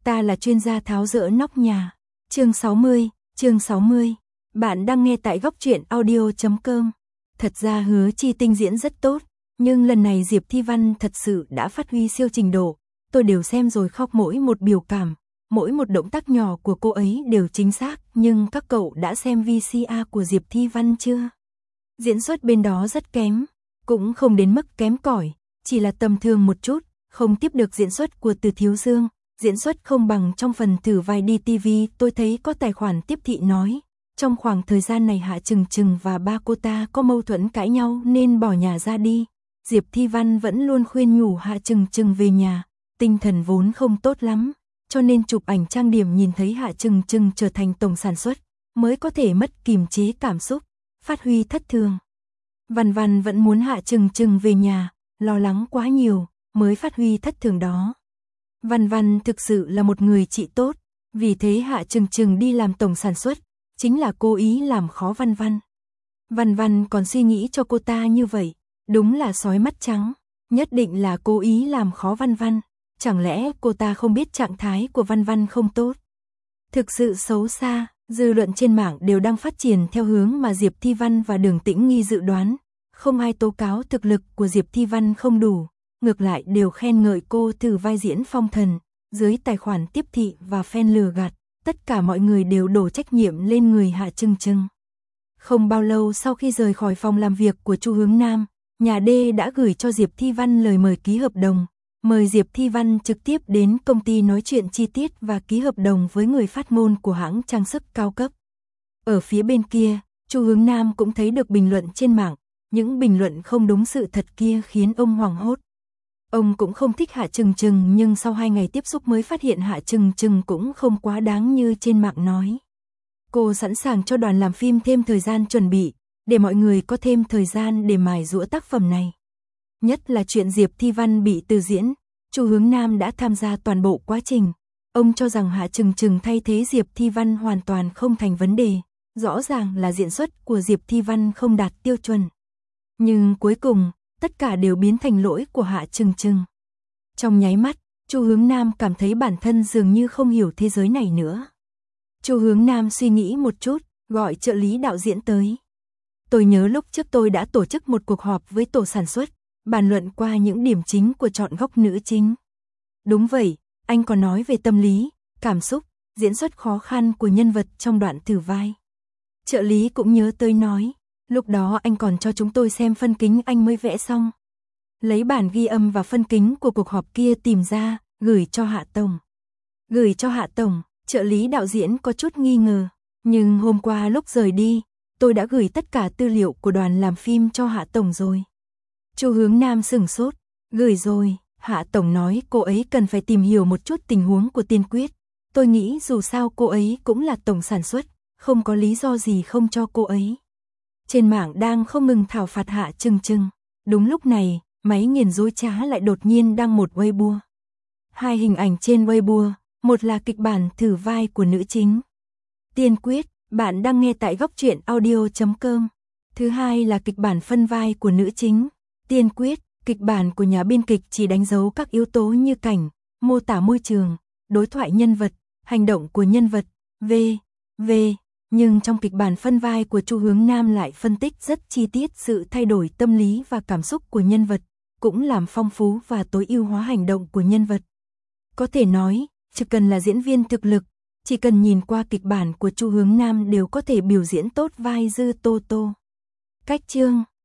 Ta là chuyên gia tháo dỡ nóc nhà. Chương 60. Bạn đang nghe tại góc truyện audio.com. Thật ra Hứa Chi Tinh diễn rất tốt, nhưng lần này Diệp Thi Văn thật sự đã phát huy siêu trình độ. Tôi đều xem rồi khóc, mỗi một biểu cảm, mỗi một động tác nhỏ của cô ấy đều chính xác. Nhưng các cậu đã xem VCR của Diệp Thi Văn chưa? Diễn xuất bên đó rất kém, cũng không đến mức kém cỏi, chỉ là tầm thường một chút, không tiếp được diễn xuất của Từ Thiếu Dương. Diễn xuất không bằng trong phần thử vai đi TV. Tôi thấy có tài khoản tiếp thị nói, trong khoảng thời gian này Hạ Trừng Trừng và ba cô ta có mâu thuẫn cãi nhau nên bỏ nhà ra đi. Diệp Thi Văn vẫn luôn khuyên nhủ Hạ Trừng Trừng về nhà, tinh thần vốn không tốt lắm, cho nên chụp ảnh trang điểm nhìn thấy Hạ Trừng Trừng trở thành tổng sản xuất, mới có thể mất kiềm chế cảm xúc, phát huy thất thường. Văn Văn vẫn muốn Hạ Trừng Trừng về nhà, lo lắng quá nhiều, mới phát huy thất thường đó. Văn Văn thực sự là một người chị tốt, vì thế Hạ Trừng Trừng đi làm tổng sản xuất, chính là cố ý làm khó Văn Văn. Văn Văn còn suy nghĩ cho cô ta như vậy, đúng là sói mắt trắng, nhất định là cố ý làm khó Văn Văn, chẳng lẽ cô ta không biết trạng thái của Văn Văn không tốt? Thực sự xấu xa, dư luận trên mạng đều đang phát triển theo hướng mà Diệp Thi Văn và Đường Tĩnh Nghi dự đoán, không ai tố cáo thực lực của Diệp Thi Văn không đủ. Ngược lại đều khen ngợi cô thử vai diễn phong thần, dưới tài khoản tiếp thị và fan lừa gạt, tất cả mọi người đều đổ trách nhiệm lên người Hạ Trừng Trừng. Không bao lâu sau khi rời khỏi phòng làm việc của Chu Hướng Nam, nhà D đã gửi cho Diệp Thi Văn lời mời ký hợp đồng, mời Diệp Thi Văn trực tiếp đến công ty nói chuyện chi tiết và ký hợp đồng với người phát ngôn của hãng trang sức cao cấp. Ở phía bên kia, Chu Hướng Nam cũng thấy được bình luận trên mạng, những bình luận không đúng sự thật kia khiến ông hoảng hốt. Ông cũng không thích Hạ Trừng Trừng, nhưng sau 2 ngày tiếp xúc mới phát hiện Hạ Trừng Trừng cũng không quá đáng như trên mạng nói. Cô sẵn sàng cho đoàn làm phim thêm thời gian chuẩn bị, để mọi người có thêm thời gian để mài giũa tác phẩm này. Nhất là chuyện Diệp Thi Văn bị từ diễn, Chu Hướng Nam đã tham gia toàn bộ quá trình. Ông cho rằng Hạ Trừng Trừng thay thế Diệp Thi Văn hoàn toàn không thành vấn đề, rõ ràng là diễn xuất của Diệp Thi Văn không đạt tiêu chuẩn. Nhưng cuối cùng, tất cả đều biến thành lỗi của Hạ Trừng Trừng. Trong nháy mắt, Chu Hướng Nam cảm thấy bản thân dường như không hiểu thế giới này nữa. Chu Hướng Nam suy nghĩ một chút, gọi trợ lý đạo diễn tới. Tôi nhớ lúc trước tôi đã tổ chức một cuộc họp với tổ sản xuất, bàn luận qua những điểm chính của chọn góc nữ chính. Đúng vậy, anh còn nói về tâm lý, cảm xúc, diễn xuất khó khăn của nhân vật trong đoạn thử vai. Trợ lý cũng nhớ tới nói, lúc đó anh còn cho chúng tôi xem phân kính anh mới vẽ xong. Lấy bản ghi âm và phân kính của cuộc họp kia tìm ra, gửi cho Hạ Tổng. Gửi cho Hạ Tổng, trợ lý đạo diễn có chút nghi ngờ. Nhưng hôm qua lúc rời đi, tôi đã gửi tất cả tư liệu của đoàn làm phim cho Hạ Tổng rồi. Chu Hướng Nam sửng sốt, gửi rồi. Hạ Tổng nói cô ấy cần phải tìm hiểu một chút tình huống của Tiên Quyết. Tôi nghĩ dù sao cô ấy cũng là tổng sản xuất, không có lý do gì không cho cô ấy. Trên mạng đang không ngừng thảo phạt Hạ Trừng Trừng. Đúng lúc này, máy nghiền dối trá lại đột nhiên đăng một Weibo. 2 hình ảnh trên Weibo, một là kịch bản thử vai của nữ chính Tiên Quyết, bạn đang nghe tại góc truyện audio.com. Thứ hai là kịch bản phân vai của nữ chính Tiên Quyết, kịch bản của nhà biên kịch chỉ đánh dấu các yếu tố như cảnh, mô tả môi trường, đối thoại nhân vật, hành động của nhân vật, v.v. Nhưng trong kịch bản phân vai của Chu Hướng Nam lại phân tích rất chi tiết sự thay đổi tâm lý và cảm xúc của nhân vật, cũng làm phong phú và tối ưu hóa hành động của nhân vật. Có thể nói, chỉ cần là diễn viên thực lực, chỉ cần nhìn qua kịch bản của Chu Hướng Nam đều có thể biểu diễn tốt vai Dư Tô Tô. Cách chương